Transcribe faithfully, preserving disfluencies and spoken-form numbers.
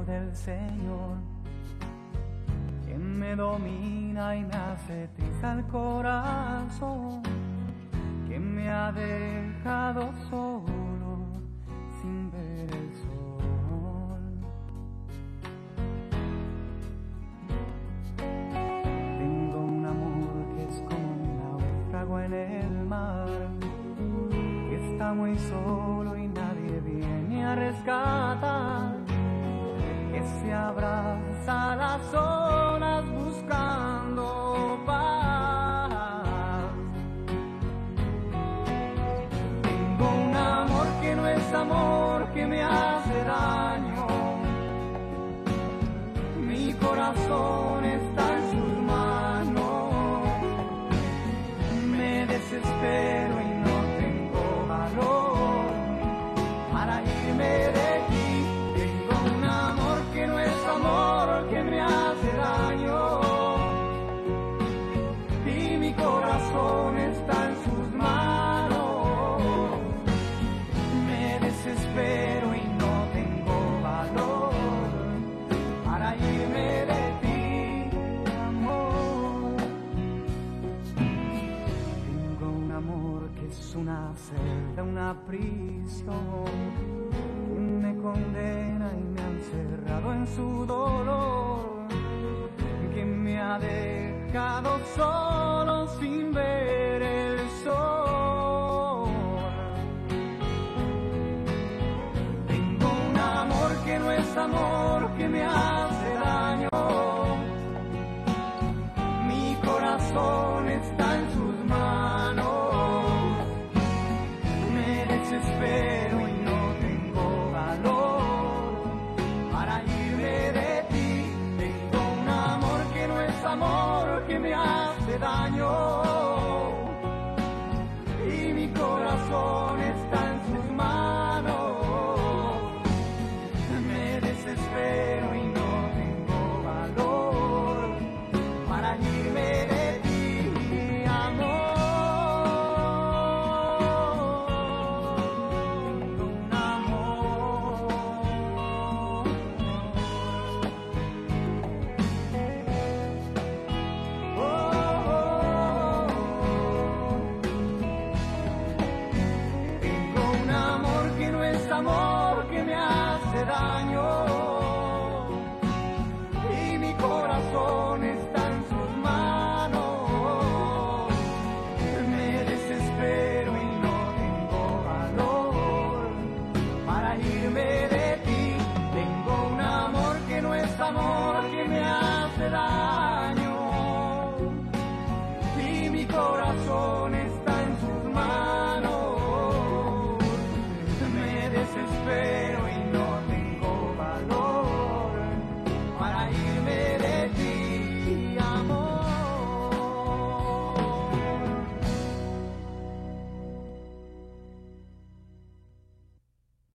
del Señor, que me domina y me hace triste el corazón, que me ha dejado solo sin ver el sol. Tengo un amor que es como un náufrago en el mar, que está muy solo y nadie viene a rescatar, que se abraza a las olas buscando paz. Tengo un amor que no es amor, que me hace daño. Mi corazón está en sus manos. Me desespero y no tengo valor para irme de aquí. Tengo un amor que no es amor, que me hace daño. Y mi corazón está en sus manos. Me desespero y no tengo valor para irme de ti, amor. Tengo un amor que es una celda, una prisión, que me condena y me ha encerrado en su dolor, que me ha dejado solo sin ver el sol. Tengo un amor que no es amor, que me hace daño. Mi corazón está en sus manos. Me desespero y no tengo valor para irme de ti. Tengo un amor que no es amor, que me hace daño.